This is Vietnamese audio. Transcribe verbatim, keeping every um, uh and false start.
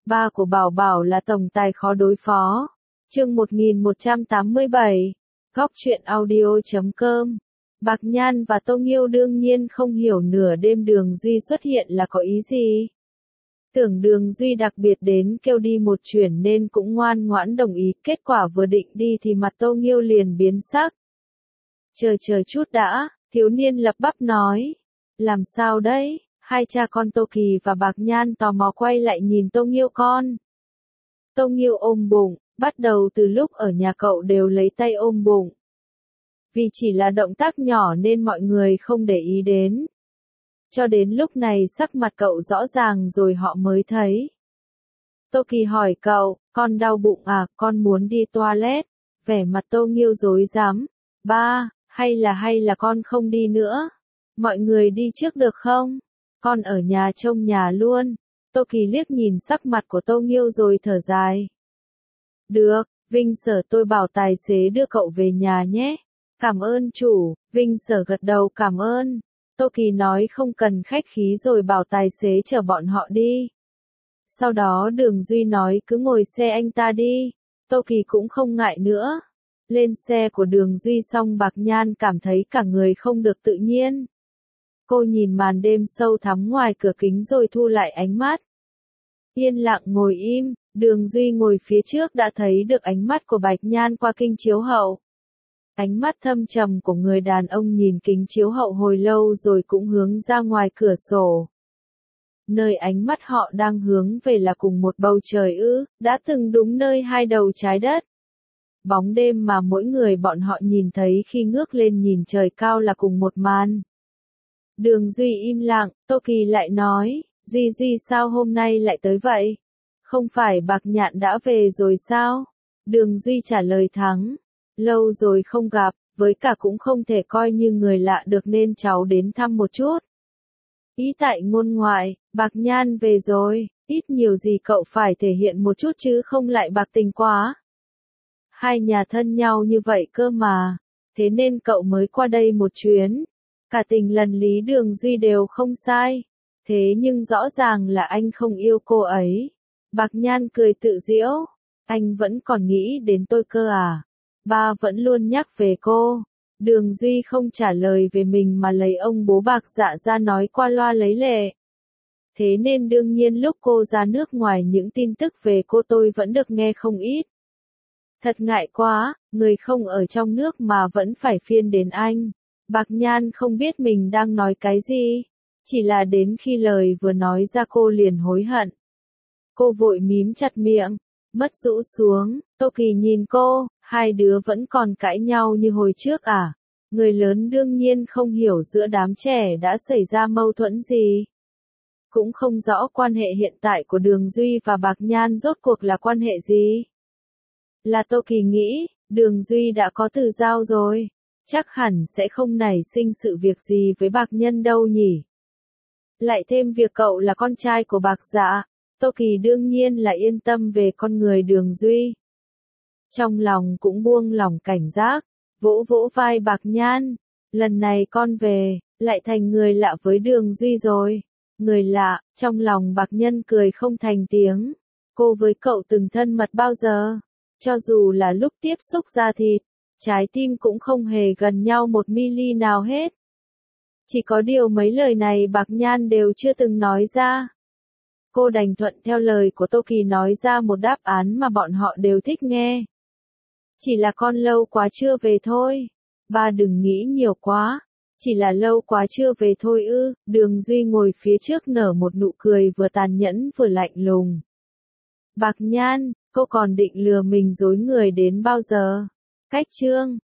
Ba của Bảo Bảo là tổng tài khó đối phó. Chương một nghìn một trăm tám mươi bảy. Góc truyện audio chấm com. Bạc Nhan và Tô Nghiêu đương nhiên không hiểu nửa đêm Đường Duy xuất hiện là có ý gì. Tưởng Đường Duy đặc biệt đến kêu đi một chuyển nên cũng ngoan ngoãn đồng ý, kết quả vừa định đi thì mặt Tô Nghiêu liền biến sắc. Chờ chờ chút đã, thiếu niên lập bắp nói. Làm sao đấy? Hai cha con Tô Kỳ và Bạc Nhan tò mò quay lại nhìn Tô Nghiêu con. Tô Nghiêu ôm bụng, bắt đầu từ lúc ở nhà cậu đều lấy tay ôm bụng. Vì chỉ là động tác nhỏ nên mọi người không để ý đến. Cho đến lúc này sắc mặt cậu rõ ràng rồi họ mới thấy. Tô Kỳ hỏi cậu, con đau bụng à, con muốn đi toilet. Vẻ mặt Tô Nghiêu rối rắm. Ba, hay là hay là con không đi nữa. Mọi người đi trước được không? Con ở nhà trông nhà luôn. Tô Kỳ liếc nhìn sắc mặt của Tô Nghiêu rồi thở dài. Được, Vinh Sở tôi bảo tài xế đưa cậu về nhà nhé. Cảm ơn chủ. Vinh Sở gật đầu cảm ơn. Tô Kỳ nói không cần khách khí rồi bảo tài xế chở bọn họ đi. Sau đó Đường Duy nói cứ ngồi xe anh ta đi. Tô Kỳ cũng không ngại nữa. Lên xe của Đường Duy xong Bạc Nhan cảm thấy cả người không được tự nhiên. Cô nhìn màn đêm sâu thắm ngoài cửa kính rồi thu lại ánh mắt. Yên lặng ngồi im, Đường Duy ngồi phía trước đã thấy được ánh mắt của Bạch Nhan qua kinh chiếu hậu. Ánh mắt thâm trầm của người đàn ông nhìn kính chiếu hậu hồi lâu rồi cũng hướng ra ngoài cửa sổ. Nơi ánh mắt họ đang hướng về là cùng một bầu trời ư, đã từng đúng nơi hai đầu trái đất. Bóng đêm mà mỗi người bọn họ nhìn thấy khi ngước lên nhìn trời cao là cùng một màn. Đường Duy im lặng, Tô Kỳ lại nói, Duy Duy sao hôm nay lại tới vậy? Không phải Bạc Nhạn đã về rồi sao? Đường Duy trả lời thắng, lâu rồi không gặp, với cả cũng không thể coi như người lạ được nên cháu đến thăm một chút. Ý tại ngôn ngoại, Bạc Nhan về rồi, ít nhiều gì cậu phải thể hiện một chút chứ không lại bạc tình quá. Hai nhà thân nhau như vậy cơ mà, thế nên cậu mới qua đây một chuyến. Cả tình lần Lý Đường Duy đều không sai. Thế nhưng rõ ràng là anh không yêu cô ấy. Bạc Nhan cười tự giễu. Anh vẫn còn nghĩ đến tôi cơ à? Ba vẫn luôn nhắc về cô. Đường Duy không trả lời về mình mà lấy ông bố Bạc Dạ ra nói qua loa lấy lệ. Thế nên đương nhiên lúc cô ra nước ngoài những tin tức về cô tôi vẫn được nghe không ít. Thật ngại quá, người không ở trong nước mà vẫn phải phiên đến anh. Bạc Nhan không biết mình đang nói cái gì, chỉ là đến khi lời vừa nói ra cô liền hối hận. Cô vội mím chặt miệng, mắt rũ xuống, Tô Kỳ nhìn cô, hai đứa vẫn còn cãi nhau như hồi trước à? Người lớn đương nhiên không hiểu giữa đám trẻ đã xảy ra mâu thuẫn gì. Cũng không rõ quan hệ hiện tại của Đường Duy và Bạc Nhan rốt cuộc là quan hệ gì. Là Tô Kỳ nghĩ, Đường Duy đã có từ giao rồi. Chắc hẳn sẽ không nảy sinh sự việc gì với Bạc Nhân đâu nhỉ. Lại thêm việc cậu là con trai của Bạc Dạ, Tô Kỳ đương nhiên là yên tâm về con người Đường Duy. Trong lòng cũng buông lỏng cảnh giác, vỗ vỗ vai Bạc Nhan. Lần này con về, lại thành người lạ với Đường Duy rồi. Người lạ, trong lòng Bạc Nhân cười không thành tiếng. Cô với cậu từng thân mật bao giờ? Cho dù là lúc tiếp xúc da thịt, trái tim cũng không hề gần nhau một mi-li nào hết. Chỉ có điều mấy lời này Bạc Nhan đều chưa từng nói ra. Cô đành thuận theo lời của Tô Kỳ nói ra một đáp án mà bọn họ đều thích nghe. Chỉ là con lâu quá chưa về thôi. Ba đừng nghĩ nhiều quá. Chỉ là lâu quá chưa về thôi ư. Đường Duy ngồi phía trước nở một nụ cười vừa tàn nhẫn vừa lạnh lùng. Bạc Nhan, cô còn định lừa mình dối người đến bao giờ? Cách chương